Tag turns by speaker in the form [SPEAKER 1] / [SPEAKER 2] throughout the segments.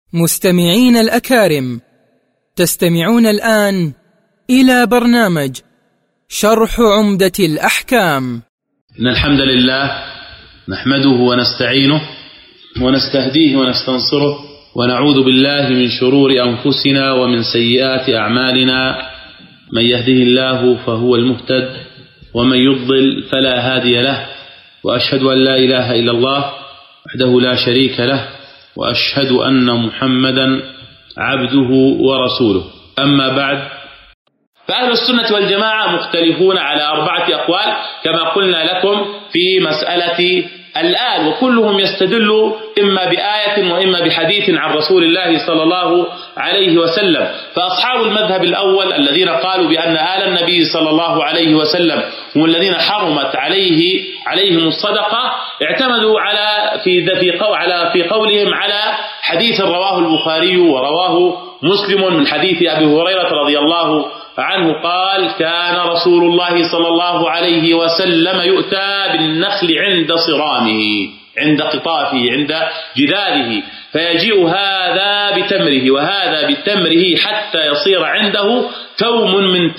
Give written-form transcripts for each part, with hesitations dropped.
[SPEAKER 1] مستمعين الأكارم، تستمعون الآن إلى برنامج شرح عمدة الأحكام.
[SPEAKER 2] إن الحمد لله نحمده ونستعينه ونستهديه ونستنصره ونعوذ بالله من شرور أنفسنا ومن سيئات أعمالنا. من يهده الله فهو المهتد ومن يضلل فلا هادي له، وأشهد أن لا إله إلا الله وحده لا شريك له، وأشهد أن محمدا عبده ورسوله. أما بعد، فأهل السنة والجماعة مختلفون على 4 أقوال كما قلنا لكم في مسألة الآل، وكلهم يستدل إما بآية وإما بحديث عن رسول الله صلى الله عليه وسلم. فأصحاب المذهب الأول الذين قالوا بأن آل النبي صلى الله عليه وسلم هم الذين حرمت عليهم الصدقة اعتمدوا في قولهم على حديث رواه البخاري ورواه مسلم من حديث أبي هريرة رضي الله عنه قال: كان رسول الله صلى الله عليه وسلم يؤتى بالنخل عند صرامه، عند قطافه، عند جذاذه، فيجيء هذا بتمره وهذا بتمره حتى يصير عنده كوم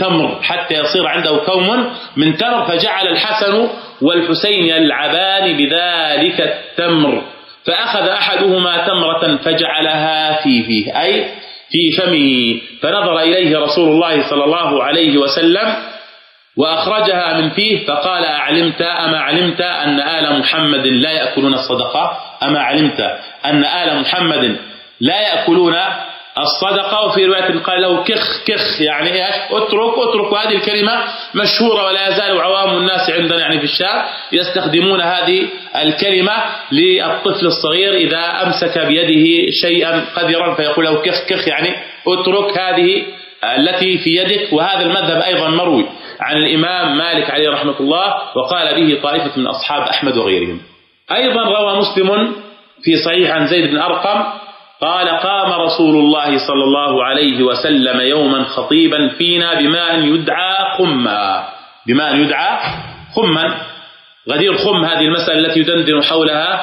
[SPEAKER 2] من تمر، فجعل الحسن والحسين يلعبان بذلك التمر، فأخذ أحدهما تمرة فجعلها في فيه، أي في فمه، فنظر إليه رسول الله صلى الله عليه وسلم وأخرجها من فيه فقال: أما علمت أن آل محمد لا يأكلون الصدقة؟ أما علمت أن آل محمد لا يأكلون الصدقة؟ وفي رواية قال له: كخ يعني إيش؟ اترك. وهذه الكلمة مشهورة ولا يزال عوام الناس عندنا يعني في الشام يستخدمون هذه الكلمة للطفل الصغير إذا أمسك بيده شيئا قذرا فيقول له كخ يعني اترك هذه التي في يدك. وهذا المذهب أيضا مروي عن الإمام مالك عليه رحمة الله، وقال به طائفة من أصحاب أحمد وغيرهم. أيضا روى مسلم في صحيح عن زيد بن أرقم قال: قام رسول الله صلى الله عليه وسلم يوما خطيبا فينا بماء يدعى خما. غدير خم هذه المسألة التي يدندن حولها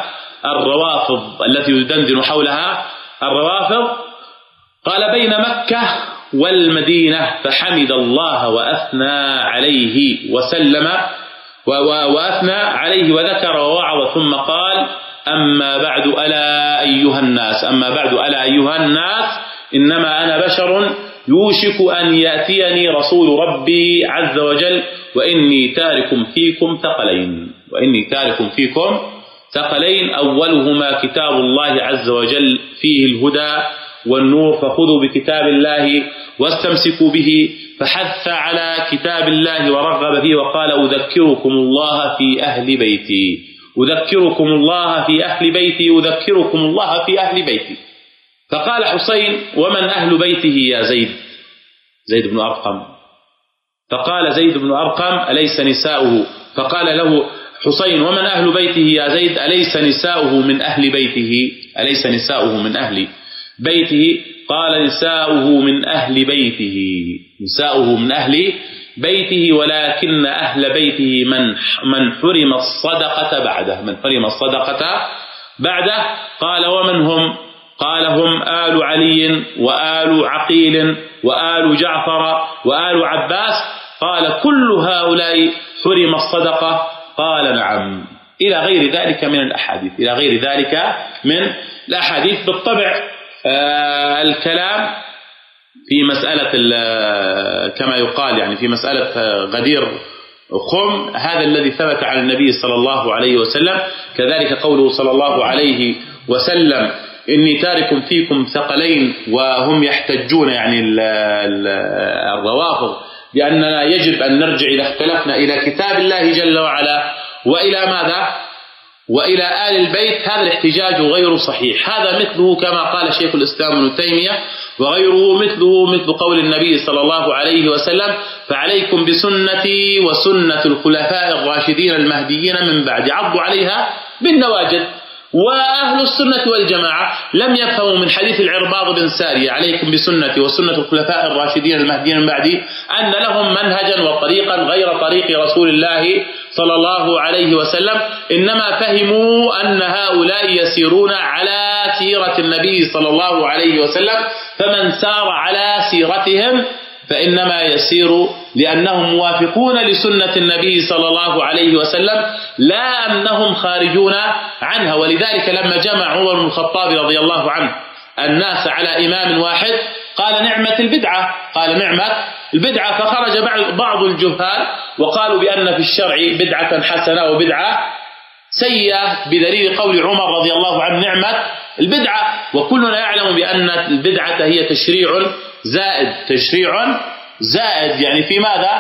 [SPEAKER 2] الروافض. قال: بين مكة والمدينة، فحمد الله وأثنى عليه وسلم وأثنى عليه وذكر ووعظ، ثم قال: أما بعد ألا أيها الناس إنما أنا بشر يوشك أن يأتيني رسول ربي عز وجل وإني تارك فيكم ثقلين أولهما كتاب الله عز وجل فيه الهدى والنور، فخذوا بكتاب الله واستمسكوا به، فحث على كتاب الله ورغب فيه، وقال: أذكركم الله في أهل بيتي. فقال حسين: ومن أهل بيته يا زيد بن أرقم؟ فقال زيد بن أرقم: أليس نساؤه؟ فقال له حسين: ومن أهل بيته يا زيد؟ أليس نساؤه من أهل بيته؟ قال: نساؤه من أهل بيته، ولكن أهل بيته من حرم الصدقة بعده. قال: ومن هم؟ قال: هم آل علي وآل عقيل وآل جعفر وآل عباس. قال: كل هؤلاء حرم الصدقة؟ قال: نعم. إلى غير ذلك من الأحاديث. بالطبع الكلام في مسألة كما يقال يعني في مسألة غدير خم، هذا الذي ثبت عن النبي صلى الله عليه وسلم. كذلك قوله صلى الله عليه وسلم: إني تارك فيكم ثقلين، وهم يحتجون يعني الروافض بأننا يجب أن نرجع إذا اختلفنا إلى كتاب الله جل وعلا وإلى ماذا؟ وإلى آل البيت. هذا الاحتجاج غير صحيح، هذا مثله كما قال شيخ الإسلام ابن تيمية وغيره مثل قول النبي صلى الله عليه وسلم: فعليكم بسنتي وسنة الخلفاء الراشدين المهديين من بعد، عضوا عليها بالنواجذ. وأهل السنة والجماعة لم يفهموا من حديث العرباض بن سارية: عليكم بسنتي وسنة الخلفاء الراشدين المهديين من بعدي، أن لهم منهجا وطريقا غير طريق رسول الله صلى الله عليه وسلم، إنما فهموا أن هؤلاء يسيرون على سيرة النبي صلى الله عليه وسلم، فمن سار على سيرتهم فإنما يسير لأنهم موافقون لسنة النبي صلى الله عليه وسلم، لا أنهم خارجون عنها. ولذلك لما جمع عمر بن الخطاب رضي الله عنه الناس على إمام واحد قال نعمة البدعة، قال نعمة البدعة، فخرج بعض الجهال وقالوا بأن في الشرع بدعة حسنة وبدعة سيئة بدليل قول عمر رضي الله عنه نعمة البدعة. وكلنا يعلم بأن البدعة هي تشريع زائد، تشريع زائد يعني في ماذا؟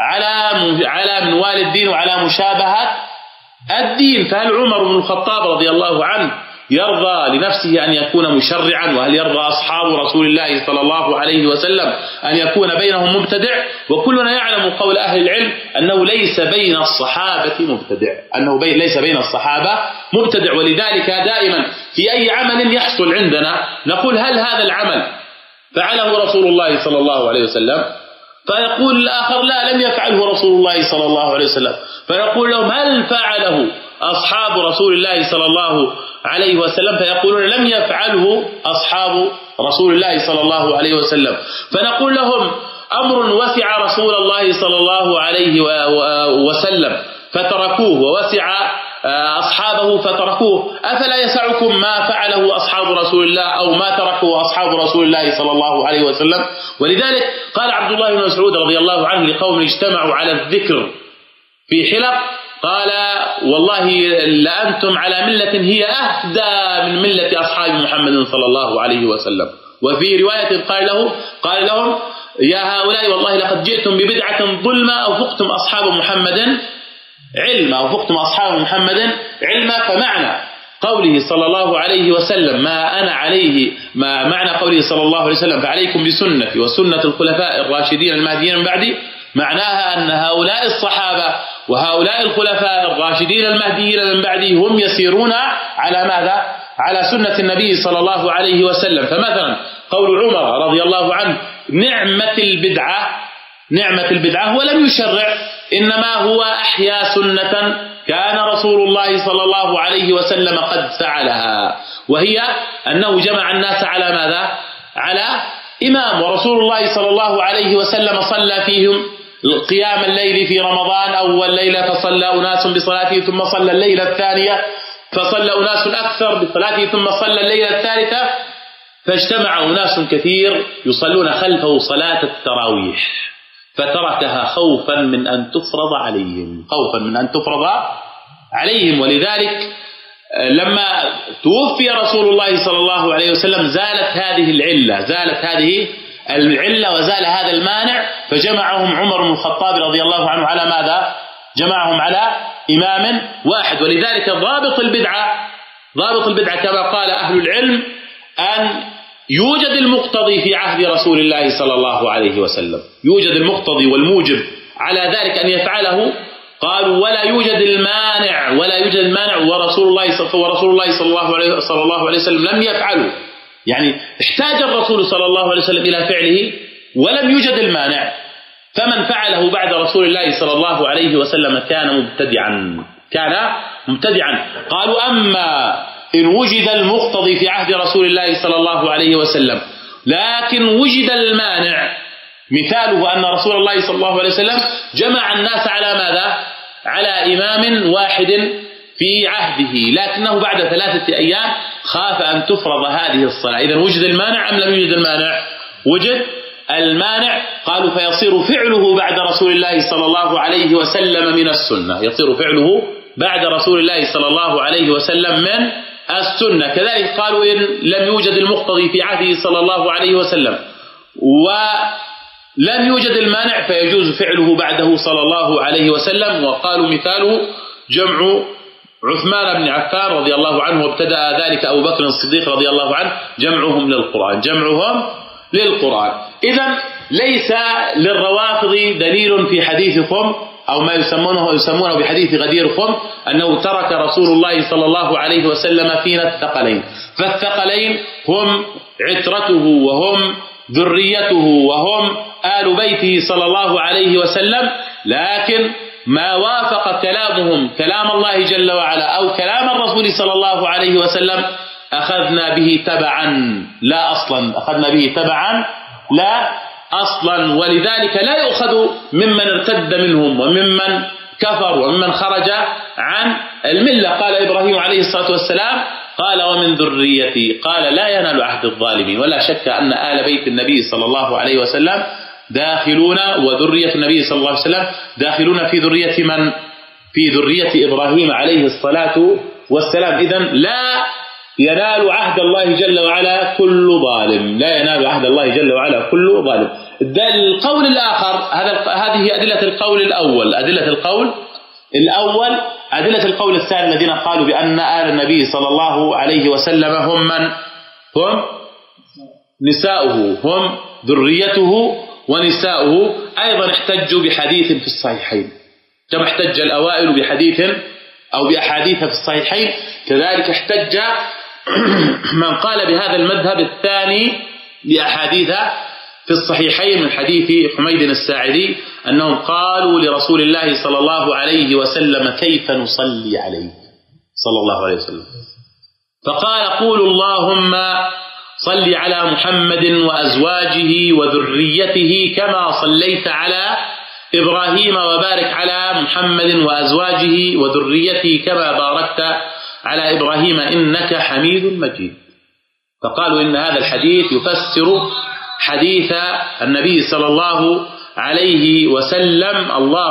[SPEAKER 2] على منوال الدين وعلى مشابهة الدين. فهل عمر بن الخطاب رضي الله عنه يرضى لنفسه أن يكون مشرعا؟ وهل يرضى أصحاب رسول الله صلى الله عليه وسلم أن يكون بينهم مبتدع؟ وكلنا يعلم قول أهل العلم أنه ليس بين الصحابة مبتدع، أنه ليس بين الصحابة مبتدع. ولذلك دائما في أي عمل يحصل عندنا نقول هل هذا العمل فعله رسول الله صلى الله عليه وسلم؟ فيقول الآخر لا، لم يفعله رسول الله صلى الله عليه وسلم. فنقول لهم هل فعله أصحاب رسول الله صلى الله عليه وسلم؟ فيقولون لم يفعله أصحاب رسول الله صلى الله عليه وسلم. فنقول لهم أمر وسع رسول الله صلى الله عليه وسلم فتركوه، ووسع أصحابه فتركوه، أفلا يسعكم ما فعله أصحاب رسول الله أو ما تركه أصحاب رسول الله صلى الله عليه وسلم؟ ولذلك قال عبد الله بن مسعود رضي الله عنه لقوم اجتمعوا على الذكر في حلق، قال والله لأنتم على ملة هي أهدى من ملة أصحاب محمد صلى الله عليه وسلم. وفي رواية قال لهم يا هؤلاء والله لقد جئتم ببدعة ظلمة أوفقتم أصحاب محمد علما، أوفقتم أصحاب محمد علما. فمعنى قوله صلى الله عليه وسلم ما أنا عليه، ما معنى قوله صلى الله عليه وسلم فعليكم بسنتي وسنة الخلفاء الراشدين المهديين من بعدي، معناها أن هؤلاء الصحابة وهؤلاء الخلفاء الراشدين المهديين من بعده هم يسيرون على ماذا؟ على سنة النبي صلى الله عليه وسلم. فمثلا قول عمر رضي الله عنه نعمة البدعة هو لم يشرع، إنما هو أحيا سنة كان رسول الله صلى الله عليه وسلم قد فعلها، وهي أنه جمع الناس على ماذا؟ على إمام. ورسول الله صلى الله عليه وسلم صلى فيهم قيام الليل في رمضان أول ليلة فصلى أناس بصلاته، ثم صلى الليلة الثانية فصلى أناس أكثر بصلاته، ثم صلى الليلة الثالثة، فاجتمع أناس كثير يصلون خلفه صلاة التراويح فتركها خوفا من أن تفرض عليهم. ولذلك لما توفي رسول الله صلى الله عليه وسلم زالت هذه العلة وزال هذا المانع، فجمعهم عمر بن الخطاب رضي الله عنه على ماذا؟ جمعهم على إمام واحد. ولذلك ضابط البدعة كما قال أهل العلم أن يوجد المقتضي في عهد رسول الله صلى الله عليه وسلم، يوجد المقتضي والموجب على ذلك أن يفعله، قالوا ولا يوجد المانع ورسول الله صلى الله عليه وسلم لم يفعله، يعني احتاج الرسول صلى الله عليه وسلم إلى فعله ولم يوجد المانع، فمن فعله بعد رسول الله صلى الله عليه وسلم كان مبتدعا. قالوا أما إن وجد المقتضي في عهد رسول الله صلى الله عليه وسلم لكن وجد المانع، مثاله أن رسول الله صلى الله عليه وسلم جمع الناس على ماذا؟ على إمام واحد في عهده، لكنه بعد 3 أيام خاف أن تفرض هذه الصلاة. إذن وجد المانع أم لم يوجد المانع؟ وجد المانع. قالوا فيصير فعله بعد رسول الله صلى الله عليه وسلم من السنة، يصير فعله بعد رسول الله صلى الله عليه وسلم من السنة. كذلك قالوا إن لم يوجد المقتضي في عهده صلى الله عليه وسلم ولم يوجد المانع فيجوز فعله بعده صلى الله عليه وسلم. وقالوا مثاله جمع عثمان بن عفان رضي الله عنه، وابتدأ ذلك أبو بكر الصديق رضي الله عنه، جمعهم للقرآن. إذن ليس للروافض دليل في حديثكم أو ما يسمونه بحديث غدير خم أنه ترك رسول الله صلى الله عليه وسلم فينا الثقلين، فالثقلين هم عترته وهم ذريته وهم آل بيته صلى الله عليه وسلم، لكن ما وافق كلامهم كلام الله جل وعلا أو كلام الرسول صلى الله عليه وسلم أخذنا به تبعا لا أصلا، أخذنا به تبعا لا أصلا. ولذلك لا يؤخذ ممن ارتد منهم وممن كفر وممن خرج عن الملة. قال إبراهيم عليه الصلاة والسلام قال ومن ذريتي، قال لا ينال عهد الظالمين. ولا شك أن آل بيت النبي صلى الله عليه وسلم داخلون، وذرية النبي صلى الله عليه وسلم داخلون في ذرية من؟ في ذرية إبراهيم عليه الصلاة والسلام. إذن لا ينال عهد الله جل وعلا كل ظالم، لا ينال عهد الله جل وعلا كل ظالم. القول الآخر، هذه أدلة القول الأول. أدلة القول الأول. أدلة القول الثاني الذين قالوا بأن آل النبي صلى الله عليه وسلم هم من؟ هم نساؤه، هم ذريته ونساؤه. أيضا احتجوا بحديث في الصحيحين، كما احتج الأوائل بحديث أو بأحاديث في الصحيحين، كذلك احتج من قال بهذا المذهب الثاني بأحاديث في الصحيحين من حديث حميد الساعدي أنهم قالوا لرسول الله صلى الله عليه وسلم كيف نصلي عليه صلى الله عليه وسلم، فقال قولوا اللهم صل على محمد وأزواجه وذريته كما صليت على إبراهيم وبارك على محمد وأزواجه وذريته كما باركت على إبراهيم إنك حميد مجيد. فقالوا إن هذا الحديث يفسر حديث النبي صلى الله عليه وسلم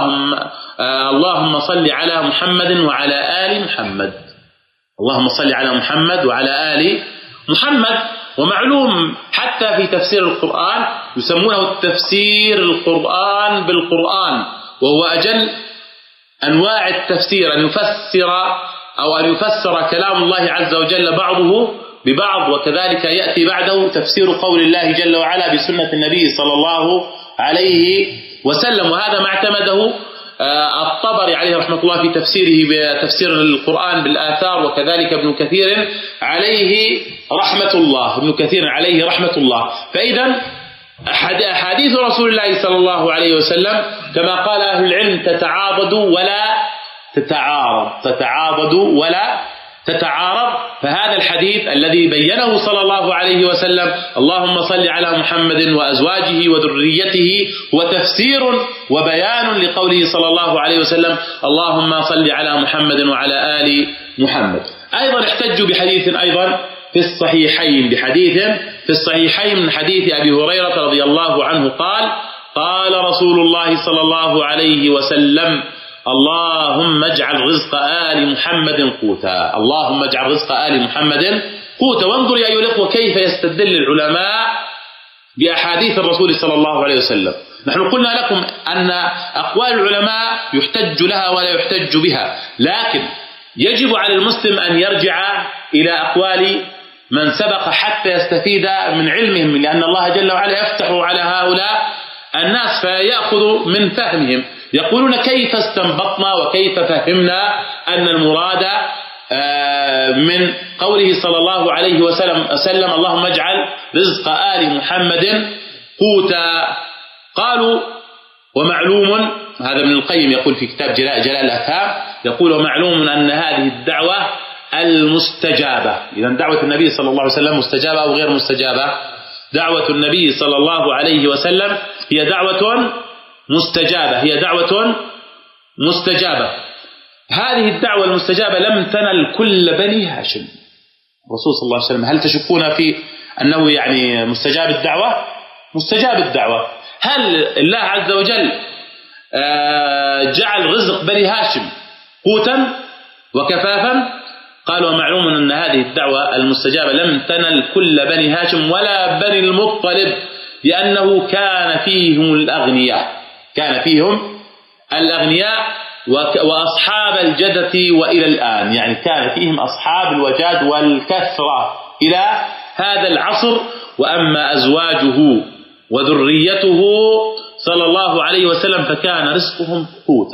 [SPEAKER 2] اللهم صل على محمد وعلى آل محمد، اللهم صل على محمد وعلى آل محمد. ومعلوم حتى في تفسير القرآن يسمونه تفسير القرآن بالقرآن، وهو أجل أنواع التفسير، أن يفسر كلام الله عز وجل بعضه ببعض، وكذلك يأتي بعده تفسير قول الله جل وعلا بسنة النبي صلى الله عليه وسلم. وهذا ما اعتمده الطبري عليه رحمة الله في تفسيره بتفسير القرآن بالآثار، وكذلك ابن كثير عليه رحمة الله، ابن كثير عليه رحمة الله. فإذا أحاديث رسول الله صلى الله عليه وسلم كما قال أهل العلم تتعاضد ولا تتعارض. فهذا الحديث الذي بينه صلى الله عليه وسلم اللهم صل على محمد وأزواجه وذريته هو تفسير وبيان لقوله صلى الله عليه وسلم اللهم صل على محمد وعلى آل محمد. أيضا احتجوا بحديث أيضا في الصحيحين من حديث أبي هريرة رضي الله عنه قال رسول الله صلى الله عليه وسلم اللهم اجعل رزق آل محمد قوتا، اللهم اجعل رزق آل محمد قوتا. وانظر يا أيها الأخوة كيف يستدل العلماء بأحاديث الرسول صلى الله عليه وسلم. نحن قلنا لكم أن أقوال العلماء يحتج لها ولا يحتج بها، لكن يجب على المسلم أن يرجع إلى أقوال من سبق حتى يستفيد من علمهم، لأن الله جل وعلا يفتح على هؤلاء الناس فيأخذ من فهمهم. يقولون كيف استنبطنا وكيف فهمنا أن المراد من قوله صلى الله عليه وسلم اللهم اجعل رزق آل محمد قوتا. قالوا ومعلوم، هذا ابن القيم يقول في كتاب جلال الأفهام، يقول ومعلوم أن هذه الدعوة المستجابة. إذا دعوة النبي صلى الله عليه وسلم مستجابة أو غير مستجابة؟ دعوة النبي صلى الله عليه وسلم هي دعوة مستجابة. هذه الدعوة المستجابة لم تنل كل بني هاشم. الرسول صلى الله عليه وسلم هل تشكون في أنه يعني مستجاب الدعوة؟ هل الله عز وجل جعل رزق بني هاشم قوتا وكفافا؟ قال ومعلوم أن هذه الدعوة المستجابة لم تنل كل بني هاشم ولا بني المطلب، لأنه كان فيهم الأغنياء وأصحاب الجدة وإلى الآن، يعني كان فيهم أصحاب الوجاد والكثرة إلى هذا العصر. وأما أزواجه وذريته صلى الله عليه وسلم فكان رزقهم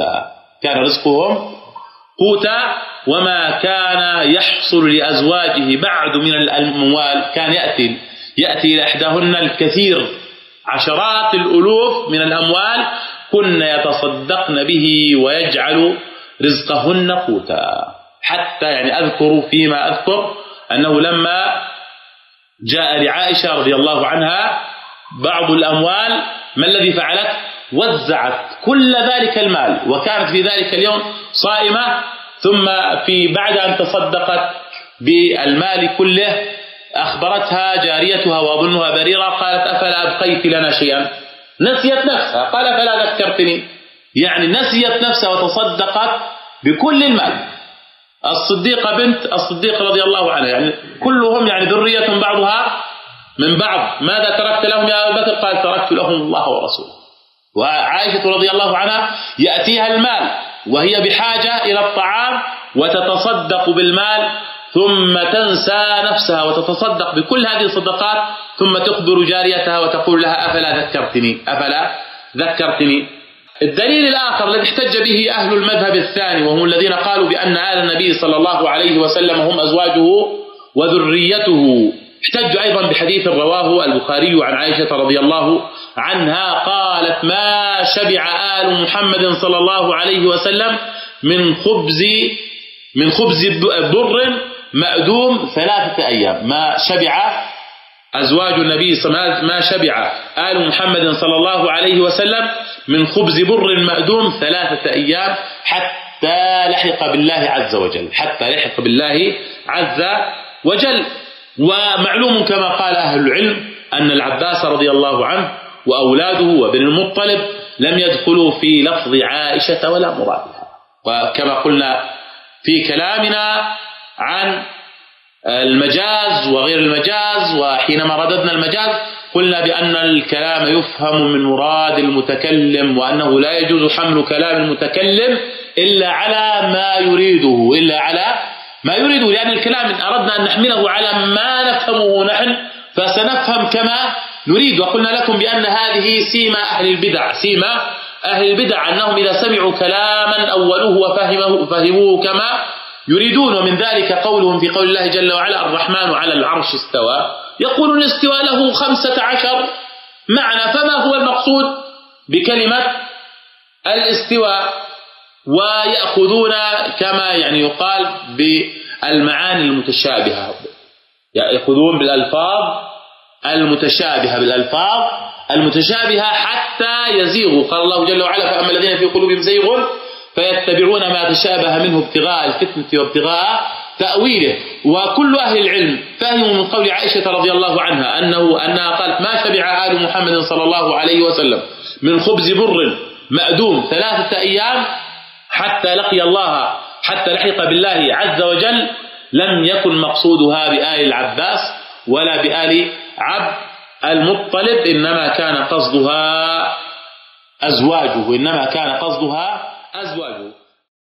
[SPEAKER 2] قوتا. وما كان يحصل لأزواجه بعد من الأموال كان يأتي إلى إحداهن الكثير، عشرات الألوف من الأموال، كن يتصدقن به ويجعل رزقهن قوتا. حتى يعني أذكر فيما أذكر أنه لما جاء لعائشة رضي الله عنها بعض الأموال ما الذي فعلت؟ وزعت كل ذلك المال، وكانت في ذلك اليوم صائمة، ثم بعد أن تصدقت بالمال كله أخبرتها جاريتها وأظنها بريرة قالت أفلا أبقيت لنا شيئا؟ نسيت نفسها، قال فلا ذكرتني، يعني نسيت نفسها وتصدقت بكل المال. الصديقة بنت الصديق رضي الله عنها يعني كلهم يعني ذرية بعضها من بعض. ماذا تركت لهم يا أبا بكر؟ قال تركت لهم الله ورسوله. وعائشة رضي الله عنها يأتيها المال وهي بحاجة إلى الطعام وتتصدق بالمال، ثم تنسى نفسها وتتصدق بكل هذه الصدقات، ثم تخبر جاريتها وتقول لها أفلا ذكرتني. الدليل الآخر الذي احتج به أهل المذهب الثاني وهم الذين قالوا بأن آل النبي صلى الله عليه وسلم هم أزواجه وذريته، احتجوا أيضا بحديث رواه البخاري عن عائشة رضي الله عنها قالت ما شبع آل محمد صلى الله عليه وسلم من خبز بر مأدوم 3 أيام. ما شبع أزواج النبي ما شبع آل محمد صلى الله عليه وسلم من خبز بر مأدوم 3 أيام حتى لحق بالله عز وجل. ومعلوم كما قال أهل العلم أن العباس رضي الله عنه وأولاده وابن المطلب لم يدخلوا في لفظ عائشة ولا مرادها. وكما قلنا في كلامنا عن المجاز وغير المجاز، وحينما رددنا المجاز قلنا بأن الكلام يفهم من مراد المتكلم، وأنه لا يجوز حمل كلام المتكلم إلا على ما يريده لأن الكلام إن أردنا أن نحمله على ما نفهمه نحن فسنفهم كما نريد. وقلنا لكم بأن هذه سيما أهل البدع أنهم إذا سمعوا كلاما أولوه وفهموه كما يريدون. ومن ذلك قولهم في قول الله جل وعلا الرحمن على العرش استوى، يقول الاستواء له 15 معنى، فما هو المقصود بكلمة الاستواء؟ ويأخذون كما يعني يقال بالمعاني المتشابهة، يأخذون بالألفاظ المتشابهة حتى يزيغوا. قال الله جل وعلا فأما الذين في قلوبهم زيغ فيتبعون ما تشابه منه ابتغاء الفتنة وابتغاء تأويله. وكل أهل العلم فهموا من قول عائشة رضي الله عنها أنها قالت ما شبع آل محمد صلى الله عليه وسلم من خبز بر مأدوم 3 أيام حتى لحق بالله عز وجل. لم يكن مقصودها بآل العباس ولا بآل عبد المطلب، إنما كان قصدها أزواجه.